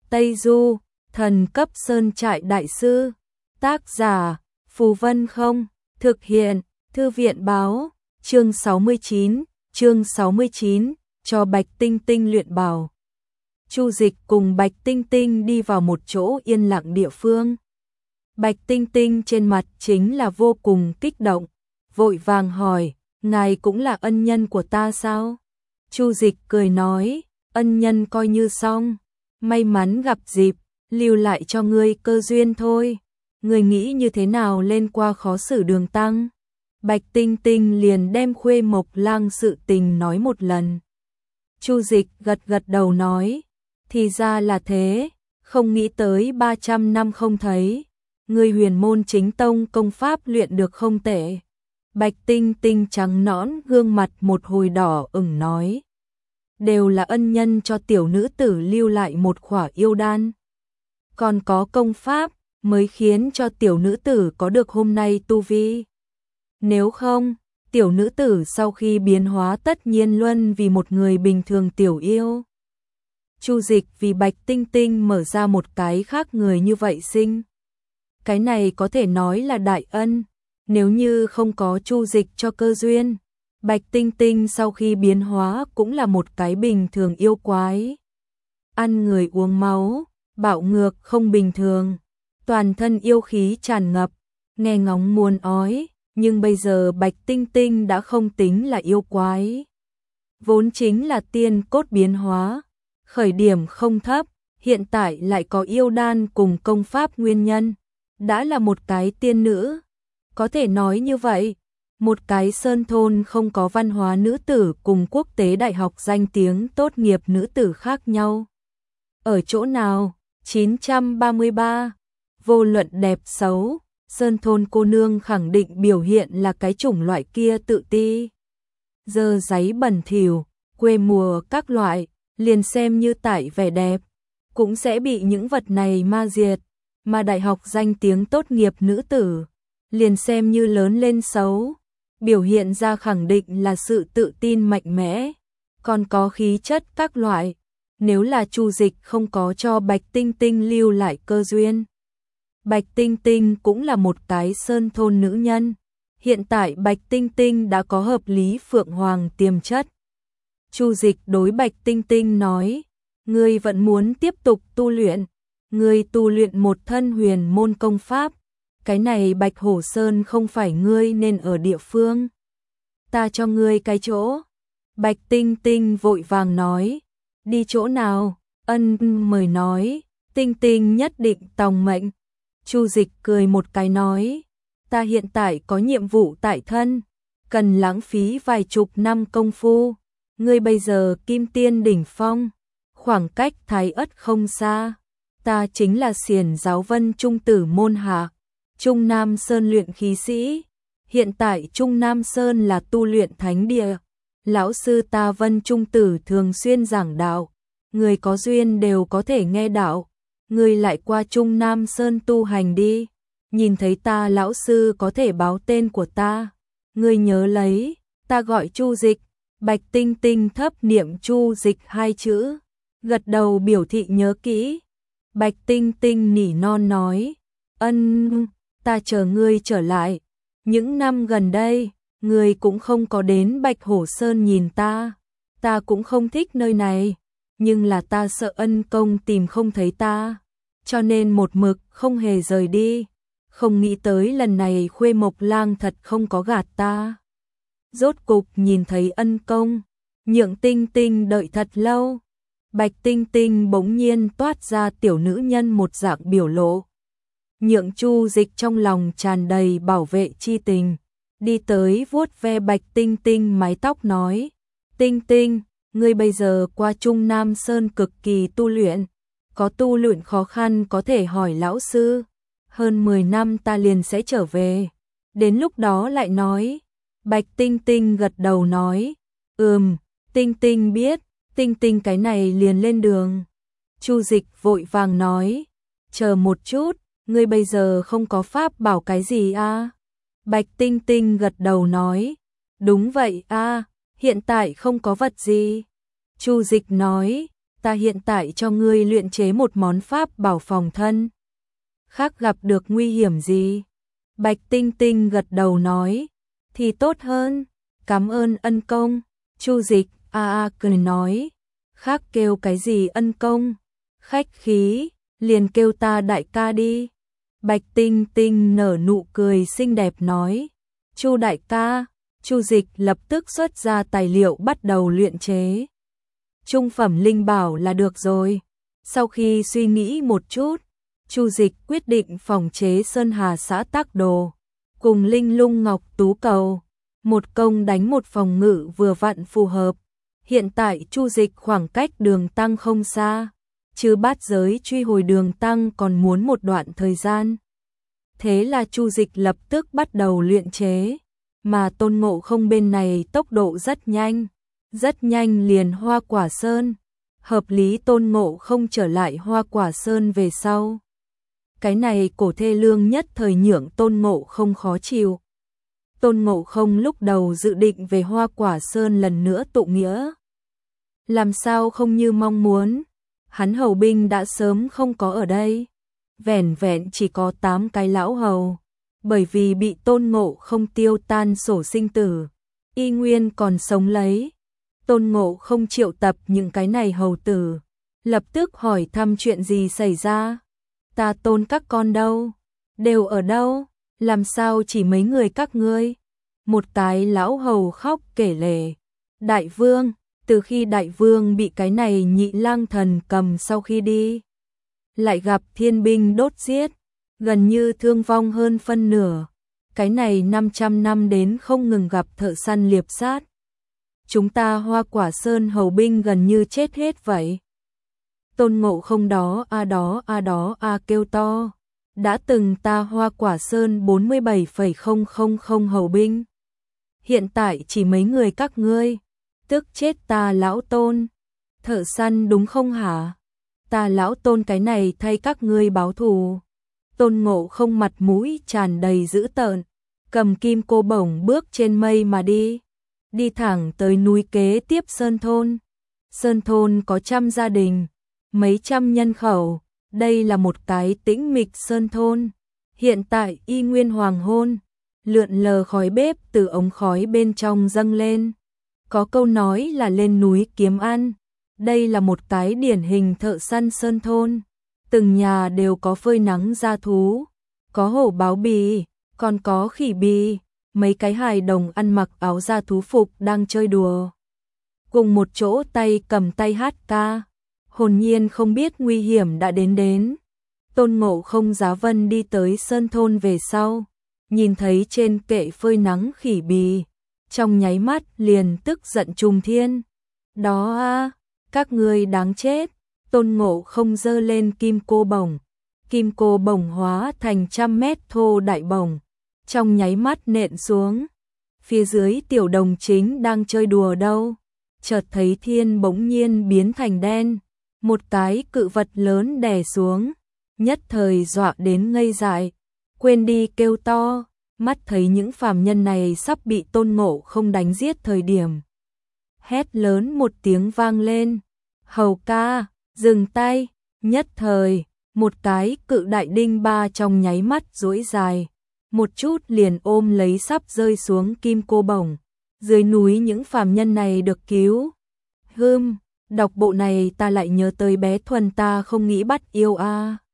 Tây Du, thần cấp sơn trại đại sư. Tác giả, Phù Vân Không, thực hiện, Thư viện báo, chương 69, cho Bạch Tinh Tinh luyện bào. Chu Dịch cùng Bạch Tinh Tinh đi vào một chỗ yên lặng địa phương. Bạch Tinh Tinh trên mặt chính là vô cùng kích động, vội vàng hỏi, ngài cũng là ân nhân của ta sao? Chu Dịch cười nói, ân nhân coi như xong, may mắn gặp dịp, lưu lại cho ngươi cơ duyên thôi. Ngươi nghĩ như thế nào lên qua khó xử Đường Tăng? Bạch Tinh Tinh liền đem Khuê Mộc Lang sự tình nói một lần. Chu Dịch gật gật đầu nói, thì ra là thế, không nghĩ tới 300 năm không thấy, ngươi Huyền Môn Chính Tông công pháp luyện được không tệ. Bạch Tinh Tinh trắng nõn gương mặt một hồi đỏ ửng nói, đều là ân nhân cho tiểu nữ tử lưu lại một khỏa yêu đan. Còn có công pháp mới khiến cho tiểu nữ tử có được hôm nay tu vi. Nếu không, tiểu nữ tử sau khi biến hóa tất nhiên luân vì một người bình thường tiểu yêu. Chu Dịch vì Bạch Tinh Tinh mở ra một cái khác người như vậy sinh. Cái này có thể nói là đại ân, nếu như không có Chu Dịch cho cơ duyên, Bạch Tinh Tinh sau khi biến hóa cũng là một cái bình thường yêu quái. Ăn người uống máu, bạo ngược không bình thường, toàn thân yêu khí tràn ngập, nghe ngóng muốn ói, nhưng bây giờ Bạch Tinh Tinh đã không tính là yêu quái. Vốn chính là tiên cốt biến hóa, khởi điểm không thấp, hiện tại lại có yêu đan cùng công pháp nguyên nhân, đã là một cái tiên nữ. Có thể nói như vậy, một cái sơn thôn không có văn hóa nữ tử cùng quốc tế đại học danh tiếng tốt nghiệp nữ tử khác nhau. Ở chỗ nào? 933. Vô luận đẹp xấu, sơn thôn cô nương khẳng định biểu hiện là cái chủng loại kia tự ti. Dơ giấy bẩn thỉu, quê mùa các loại, liền xem như tải vẻ đẹp, cũng sẽ bị những vật này ma diệt, mà đại học danh tiếng tốt nghiệp nữ tử, liền xem như lớn lên xấu, biểu hiện ra khẳng định là sự tự tin mạnh mẽ, còn có khí chất các loại. Nếu là Chu Dịch không có cho Bạch Tinh Tinh lưu lại cơ duyên, Bạch Tinh Tinh cũng là một cái sơn thôn nữ nhân. Hiện tại Bạch Tinh Tinh đã có hợp lý phượng hoàng tiềm chất. Chu Dịch đối Bạch Tinh Tinh nói, ngươi vẫn muốn tiếp tục tu luyện, ngươi tu luyện một thân huyền môn công pháp, cái này Bạch Hổ Sơn không phải ngươi nên ở địa phương. Ta cho ngươi cái chỗ. Bạch Tinh Tinh vội vàng nói, đi chỗ nào? Ân mời nói, Tinh Tinh nhất định tòng mệnh. Chu Dịch cười một cái nói, ta hiện tại có nhiệm vụ tại thân, cần lãng phí vài chục năm công phu. Ngươi bây giờ kim tiên đỉnh phong, khoảng cách Thái Ất không xa. Ta chính là Xiển Giáo Vân Trung tử môn hạ, Trung Nam Sơn luyện khí sĩ. Hiện tại Trung Nam Sơn là tu luyện thánh địa. Lão sư ta Vân Trung tử thường xuyên giảng đạo, người có duyên đều có thể nghe đạo. Ngươi lại qua Trung Nam Sơn tu hành đi, nhìn thấy ta lão sư có thể báo tên của ta. Ngươi nhớ lấy, ta gọi Chu Dịch. Bạch Tinh Tinh thấp niệm Chu Dịch hai chữ, gật đầu biểu thị nhớ kỹ. Bạch Tinh Tinh nỉ non nói, ân, ta chờ ngươi trở lại. Những năm gần đây, ngươi cũng không có đến Bạch Hổ Sơn nhìn ta. Ta cũng không thích nơi này, nhưng là ta sợ ân công tìm không thấy ta, cho nên một mực không hề rời đi. Không nghĩ tới lần này Khuê Mộc Lang thật không có gạt ta. Rốt cục nhìn thấy ân công, Nhượng Tinh Tinh đợi thật lâu. Bạch Tinh Tinh bỗng nhiên toát ra tiểu nữ nhân một dạng biểu lộ. Nhượng Chu Dịch trong lòng tràn đầy bảo vệ chi tình, đi tới vuốt ve Bạch Tinh Tinh mái tóc nói, Tinh Tinh, ngươi bây giờ qua Trung Nam Sơn cực kỳ tu luyện, có tu luyện khó khăn có thể hỏi lão sư, hơn 10 năm ta liền sẽ trở về, đến lúc đó lại nói. Bạch Tinh Tinh gật đầu nói, Tinh Tinh biết. Tinh Tinh cái này liền lên đường. Chu Dịch vội vàng nói, chờ một chút, ngươi bây giờ không có pháp bảo cái gì à? Bạch Tinh Tinh gật đầu nói, đúng vậy à, hiện tại không có vật gì. Chu Dịch nói, ta hiện tại cho ngươi luyện chế một món pháp bảo phòng thân. Khác gặp được nguy hiểm gì? Bạch Tinh Tinh gật đầu nói, thì tốt hơn, cảm ơn ân công. Chu Dịch cười nói, khác kêu cái gì ân công, khách khí, liền kêu ta đại ca đi. Bạch Tinh Tinh nở nụ cười xinh đẹp nói, Chu đại ca. Chu Dịch lập tức xuất ra tài liệu bắt đầu luyện chế. Trung phẩm linh bảo là được rồi. Sau khi suy nghĩ một chút, Chu Dịch quyết định phòng chế Sơn Hà Xã Tắc Đồ cùng Linh Lung Ngọc Tú Cầu, một công đánh một phòng ngự vừa vặn phù hợp. Hiện tại Chu Dịch khoảng cách Đường Tăng không xa, chứ Bát Giới truy hồi Đường Tăng còn muốn một đoạn thời gian. Thế là Chu Dịch lập tức bắt đầu luyện chế, mà Tôn Ngộ Không bên này tốc độ rất nhanh liền Hoa Quả Sơn. Hợp lý Tôn Ngộ Không trở lại Hoa Quả Sơn về sau. Cái này cổ thê lương nhất thời nhượng Tôn Ngộ Không khó chịu. Tôn Ngộ Không lúc đầu dự định về Hoa Quả Sơn lần nữa tụ nghĩa. Làm sao không như mong muốn, hắn hầu binh đã sớm không có ở đây. Vẻn vẹn chỉ có 8 cái lão hầu, bởi vì bị Tôn Ngộ Không tiêu tan sổ sinh tử, y nguyên còn sống lấy. Tôn Ngộ Không triệu tập những cái này hầu tử, lập tức hỏi thăm chuyện gì xảy ra. Ta Tôn các con đâu? Đều ở đâu? Làm sao chỉ mấy người các ngươi? Một cái lão hầu khóc kể lể. Đại vương, từ khi đại vương bị cái này nhị lang thần cầm sau khi đi, lại gặp thiên binh đốt giết, gần như thương vong hơn phân nửa. Cái này 500 năm đến không ngừng gặp thợ săn liệp sát. Chúng ta Hoa Quả Sơn hầu binh gần như chết hết vậy. Tôn Ngộ Không đó kêu to. Đã từng ta Hoa Quả Sơn 47,000 hầu binh. Hiện tại chỉ mấy người các ngươi, tức chết ta lão Tôn. Thợ săn đúng không hả? Ta lão Tôn cái này thay các ngươi báo thù. Tôn Ngộ Không mặt mũi tràn đầy dữ tợn, cầm kim cô bổng bước trên mây mà đi. Đi thẳng tới núi kế tiếp Sơn Thôn. Sơn Thôn có 100 gia đình, mấy trăm nhân khẩu. Đây là một cái tĩnh mịch Sơn Thôn. Hiện tại y nguyên hoàng hôn, lượn lờ khói bếp từ ống khói bên trong dâng lên. Có câu nói là lên núi kiếm ăn. Đây là một cái điển hình thợ săn Sơn Thôn. Từng nhà đều có phơi nắng gia thú, có hổ báo bì, còn có khỉ bì. Mấy cái hài đồng ăn mặc áo da thú phục đang chơi đùa cùng một chỗ, tay cầm tay hát ca, hồn nhiên không biết nguy hiểm đã đến. Tôn Ngộ Không giá vân đi tới Sơn Thôn về sau, nhìn thấy trên kệ phơi nắng khỉ bì, trong nháy mắt liền tức giận trùng thiên. Đó các ngươi đáng chết. Tôn Ngộ Không giơ lên kim cô bổng hóa thành 100 mét thô đại bổng, trong nháy mắt nện xuống. Phía dưới tiểu đồng chính đang chơi đùa đâu, chợt thấy thiên bỗng nhiên biến thành đen, một cái cự vật lớn đè xuống, nhất thời dọa đến ngây dại, quên đi kêu to. Mắt thấy những phàm nhân này sắp bị Tôn Ngộ Không đánh giết thời điểm, hét lớn một tiếng vang lên, hầu ca, dừng tay. Nhất thời, một cái cự đại đinh ba trong nháy mắt duỗi dài, một chút liền ôm lấy sắp rơi xuống kim cô bổng. Dưới núi những phàm nhân này được cứu. Đọc bộ này ta lại nhớ tới bé Thuần ta không nghĩ bắt yêu